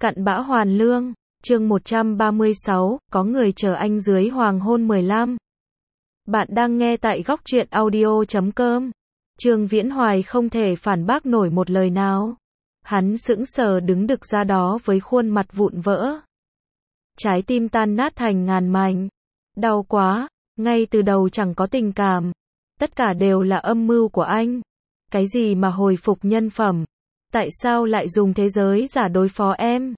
Cặn bã hoàn lương, chương 136, có người chờ anh dưới hoàng hôn 15. Bạn đang nghe tại góc truyện audio.com. Trương Viễn Hoài không thể phản bác nổi một lời nào. Hắn sững sờ đứng đực ra đó với khuôn mặt vụn vỡ. Trái tim tan nát thành ngàn mảnh. Đau quá, ngay từ đầu chẳng có tình cảm. Tất cả đều là âm mưu của anh. Cái gì mà hồi phục nhân phẩm? Tại sao lại dùng thế giới giả đối phó em?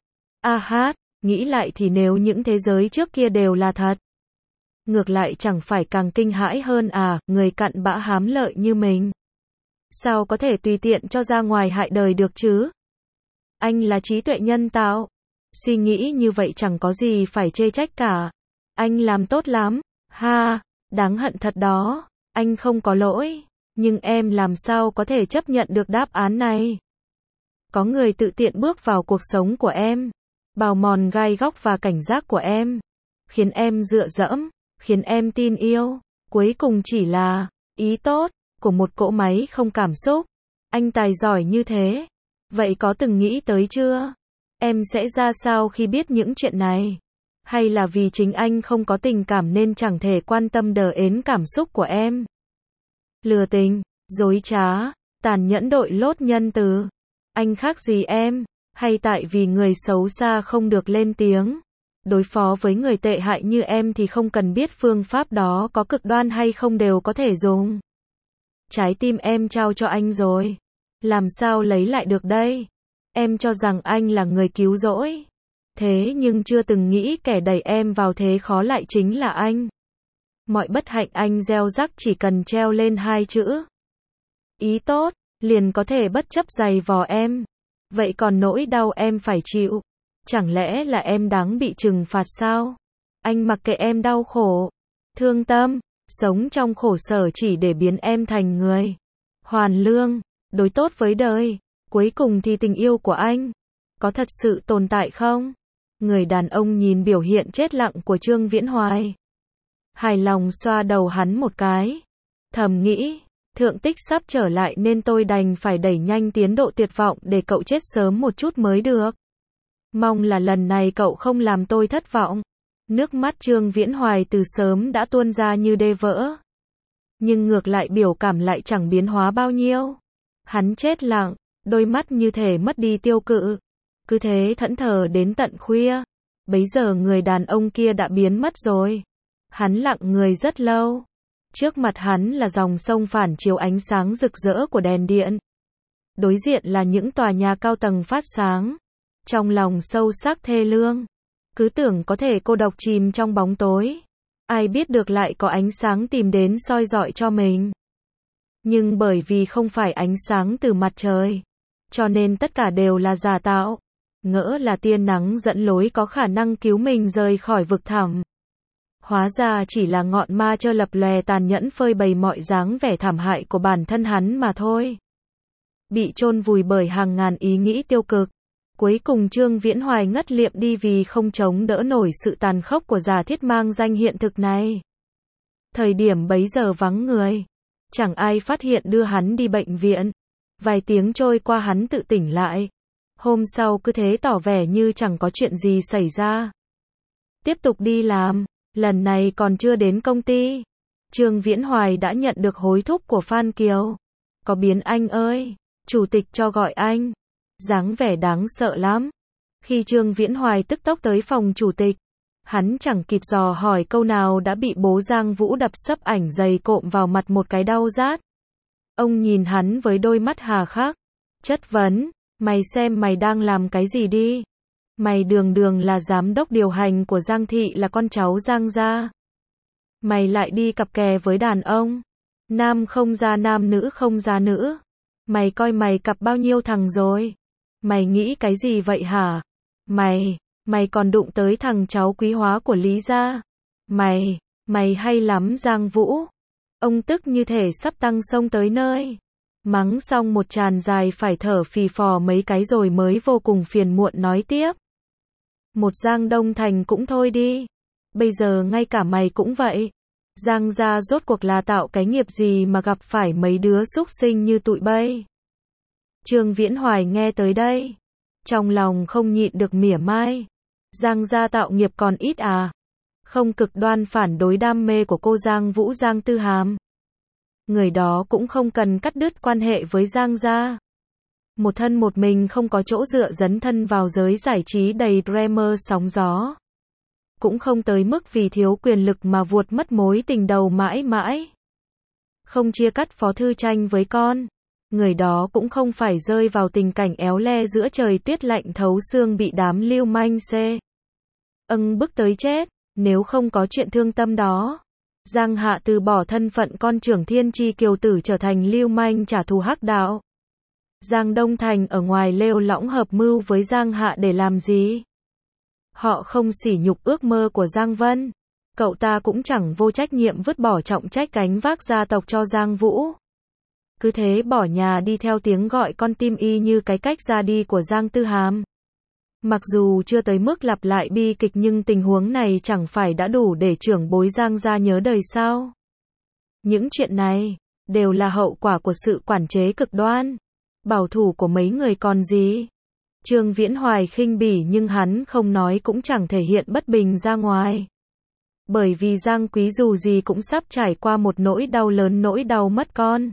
Nghĩ lại thì nếu những thế giới trước kia đều là thật, ngược lại chẳng phải càng kinh hãi hơn à, người cặn bã hám lợi như mình. Sao có thể tùy tiện cho ra ngoài hại đời được chứ? Anh là trí tuệ nhân tạo. Suy nghĩ như vậy chẳng có gì phải chê trách cả. Anh làm tốt lắm. Đáng hận thật đó. Anh không có lỗi. Nhưng em làm sao có thể chấp nhận được đáp án này? Có người tự tiện bước vào cuộc sống của em, bào mòn gai góc và cảnh giác của em, khiến em dựa dẫm, khiến em tin yêu, cuối cùng chỉ là ý tốt của một cỗ máy không cảm xúc. Anh tài giỏi như thế, vậy có từng nghĩ tới chưa? Em sẽ ra sao khi biết những chuyện này? Hay là vì chính anh không có tình cảm nên chẳng thể quan tâm đờ ến cảm xúc của em? Lừa tình, dối trá, tàn nhẫn đội lốt nhân từ. Anh khác gì em? Hay tại vì người xấu xa không được lên tiếng? Đối phó với người tệ hại như em thì không cần biết phương pháp đó có cực đoan hay không đều có thể dùng. Trái tim em trao cho anh rồi. Làm sao lấy lại được đây? Em cho rằng anh là người cứu rỗi. Thế nhưng chưa từng nghĩ kẻ đẩy em vào thế khó lại chính là anh. Mọi bất hạnh anh gieo rắc chỉ cần treo lên hai chữ ý tốt, liền có thể bất chấp giày vò em. Vậy còn nỗi đau em phải chịu, chẳng lẽ là em đáng bị trừng phạt sao? Anh mặc kệ em đau khổ, thương tâm, sống trong khổ sở chỉ để biến em thành người hoàn lương, đối tốt với đời. Cuối cùng thì tình yêu của anh có thật sự tồn tại không? Người đàn ông nhìn biểu hiện chết lặng của Trương Viễn Hoài, hài lòng xoa đầu hắn một cái, thầm nghĩ, thượng tích sắp trở lại nên tôi đành phải đẩy nhanh tiến độ tuyệt vọng để cậu chết sớm một chút mới được. Mong là lần này cậu không làm tôi thất vọng. Nước mắt Trương Viễn Hoài từ sớm đã tuôn ra như đê vỡ. Nhưng ngược lại biểu cảm lại chẳng biến hóa bao nhiêu. Hắn chết lặng, đôi mắt như thể mất đi tiêu cự. Cứ thế thẫn thờ đến tận khuya. Bấy giờ người đàn ông kia đã biến mất rồi. Hắn lặng người rất lâu. Trước mặt hắn là dòng sông phản chiếu ánh sáng rực rỡ của đèn điện. Đối diện là những tòa nhà cao tầng phát sáng. Trong lòng sâu sắc thê lương. Cứ tưởng có thể cô độc chìm trong bóng tối. Ai biết được lại có ánh sáng tìm đến soi rọi cho mình. Nhưng bởi vì không phải ánh sáng từ mặt trời, cho nên tất cả đều là giả tạo. Ngỡ là tia nắng dẫn lối có khả năng cứu mình rời khỏi vực thẳm. Hóa ra chỉ là ngọn ma chơ lập lòe tàn nhẫn phơi bày mọi dáng vẻ thảm hại của bản thân hắn mà thôi. Bị chôn vùi bởi hàng ngàn ý nghĩ tiêu cực. Cuối cùng Trương Viễn Hoài ngất liệm đi vì không chống đỡ nổi sự tàn khốc của giả thiết mang danh hiện thực này. Thời điểm bấy giờ vắng người. Chẳng ai phát hiện đưa hắn đi bệnh viện. Vài tiếng trôi qua hắn tự tỉnh lại. Hôm sau cứ thế tỏ vẻ như chẳng có chuyện gì xảy ra. Tiếp tục đi làm. Lần này còn chưa đến công ty. Trương Viễn Hoài đã nhận được hối thúc của Phan Kiều. Có biến anh ơi. Chủ tịch cho gọi anh. Dáng vẻ đáng sợ lắm. Khi Trương Viễn Hoài tức tốc tới phòng chủ tịch, hắn chẳng kịp dò hỏi câu nào đã bị bố Giang Vũ đập sấp ảnh dày cộm vào mặt một cái đau rát. Ông nhìn hắn với đôi mắt hà khắc, chất vấn, mày xem mày đang làm cái gì đi. Mày đường đường là giám đốc điều hành của Giang Thị, là con cháu Giang gia. Mày lại đi cặp kè với đàn ông. Nam không ra nam, nữ không ra nữ. Mày coi mày cặp bao nhiêu thằng rồi? Mày nghĩ cái gì vậy hả? Mày còn đụng tới thằng cháu quý hóa của Lý gia. Mày hay lắm Giang Vũ. Ông tức như thể sắp tăng sông tới nơi. Mắng xong một tràn dài phải thở phì phò mấy cái rồi mới vô cùng phiền muộn nói tiếp. Một Giang Đông Thành cũng thôi đi. Bây giờ ngay cả mày cũng vậy. Giang gia rốt cuộc là tạo cái nghiệp gì mà gặp phải mấy đứa súc sinh như tụi bây. Trương Viễn Hoài nghe tới đây, Trong lòng không nhịn được mỉa mai. Giang gia tạo nghiệp còn ít à? Không cực đoan phản đối đam mê của cô Giang Vũ Giang Tư Hàm. Người đó cũng không cần cắt đứt quan hệ với Giang gia. Một thân một mình không có chỗ dựa dấn thân vào giới giải trí đầy drama sóng gió. Cũng không tới mức vì thiếu quyền lực mà vuột mất mối tình đầu mãi mãi. Không chia cắt Phó Thư Tranh với con. Người đó cũng không phải rơi vào tình cảnh éo le giữa trời tuyết lạnh thấu xương bị đám lưu manh bức tới chết. Nếu không có chuyện thương tâm đó, Giang Hạ từ bỏ thân phận con trưởng Thiên Chi Kiều Tử trở thành lưu manh trả thù hắc đạo. Giang Đông Thành ở ngoài lêu lõng hợp mưu với Giang Hạ để làm gì? Họ không sỉ nhục ước mơ của Giang Vân. Cậu ta cũng chẳng vô trách nhiệm vứt bỏ trọng trách gánh vác gia tộc cho Giang Vũ. Cứ thế bỏ nhà đi theo tiếng gọi con tim y như cái cách ra đi của Giang Tư Hàm. Mặc dù chưa tới mức lặp lại bi kịch nhưng tình huống này chẳng phải đã đủ để trưởng bối Giang gia nhớ đời sao? Những chuyện này đều là hậu quả của sự quản chế cực đoan, bảo thủ của mấy người còn gì. Trương Viễn Hoài khinh bỉ nhưng hắn không nói cũng chẳng thể hiện bất bình ra ngoài. Bởi vì Giang Quý dù gì cũng sắp trải qua một nỗi đau lớn, nỗi đau mất con.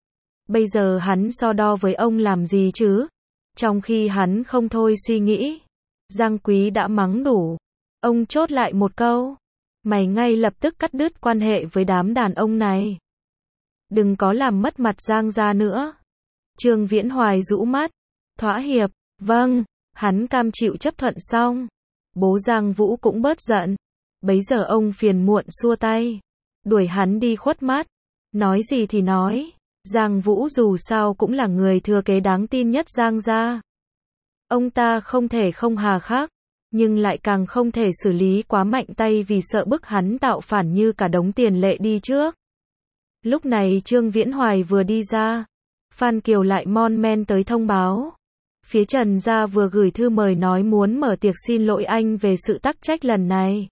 Bây giờ hắn so đo với ông làm gì chứ? Trong khi hắn không thôi suy nghĩ, Giang Quý đã mắng đủ. Ông chốt lại một câu. Mày ngay lập tức cắt đứt quan hệ với đám đàn ông này. Đừng có làm mất mặt Giang gia nữa. Trương Viễn Hoài rũ mắt. Thỏa hiệp. Vâng. Hắn cam chịu chấp thuận xong. Bố Giang Vũ cũng bớt giận. Bấy giờ ông phiền muộn xua tay. Đuổi hắn đi khuất mắt. Nói gì thì nói. Giang Vũ dù sao cũng là người thừa kế đáng tin nhất Giang gia. Ông ta không thể không hà khắc, nhưng lại càng không thể xử lý quá mạnh tay vì sợ bức hắn tạo phản như cả đống tiền lệ đi trước. Lúc này Trương Viễn Hoài vừa đi ra, Phan Kiều lại mon men tới thông báo. Phía Trần gia vừa gửi thư mời nói muốn mở tiệc xin lỗi anh về sự tắc trách lần này.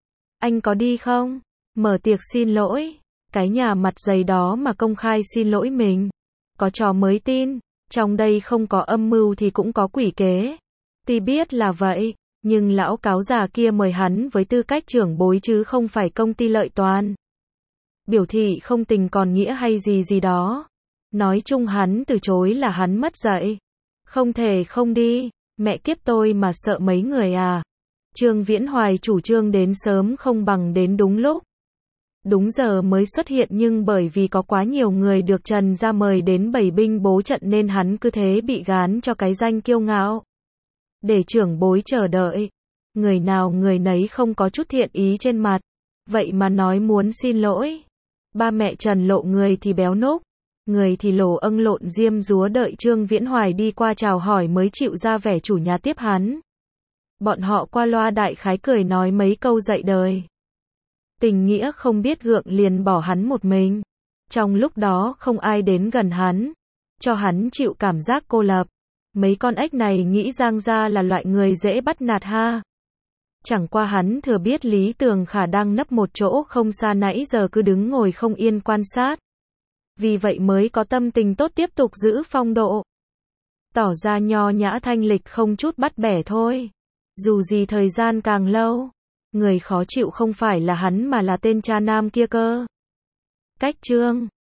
Anh có đi không? Mở tiệc xin lỗi? Cái nhà mặt dày đó mà công khai xin lỗi mình. Có trò mới tin, trong đây không có âm mưu thì cũng có quỷ kế. Tuy biết là vậy, nhưng lão cáo già kia mời hắn với tư cách trưởng bối chứ không phải công ty lợi toàn. Biểu thị không tình còn nghĩa hay gì gì đó. Nói chung hắn từ chối là hắn mất dạy. Không thể không đi, mẹ kiếp tôi mà sợ mấy người à. Trương Viễn Hoài chủ trương đến sớm không bằng đến đúng lúc. Đúng giờ mới xuất hiện nhưng bởi vì có quá nhiều người được Trần gia mời đến bày binh bố trận nên hắn cứ thế bị gán cho cái danh kiêu ngạo. Để trưởng bối chờ đợi. Người nào người nấy không có chút thiện ý trên mặt. Vậy mà nói muốn xin lỗi. Ba mẹ Trần lộ người thì béo núc. Người thì lổ lộn diêm dúa đợi Trương Viễn Hoài đi qua chào hỏi mới chịu ra vẻ chủ nhà tiếp hắn. Bọn họ qua loa đại khái cười nói mấy câu dạy đời. Tình nghĩa không biết gượng liền bỏ hắn một mình. Trong lúc đó không ai đến gần hắn, cho hắn chịu cảm giác cô lập. Mấy con ếch này nghĩ Giang gia là loại người dễ bắt nạt ha. Chẳng qua hắn thừa biết Lý Tường Khả đang nấp một chỗ không xa nãy giờ cứ đứng ngồi không yên quan sát. Vì vậy mới có tâm tình tốt tiếp tục giữ phong độ. Tỏ ra nho nhã thanh lịch không chút bắt bẻ thôi. Dù gì thời gian càng lâu, người khó chịu không phải là hắn mà là tên cha nam kia cơ. Cách chương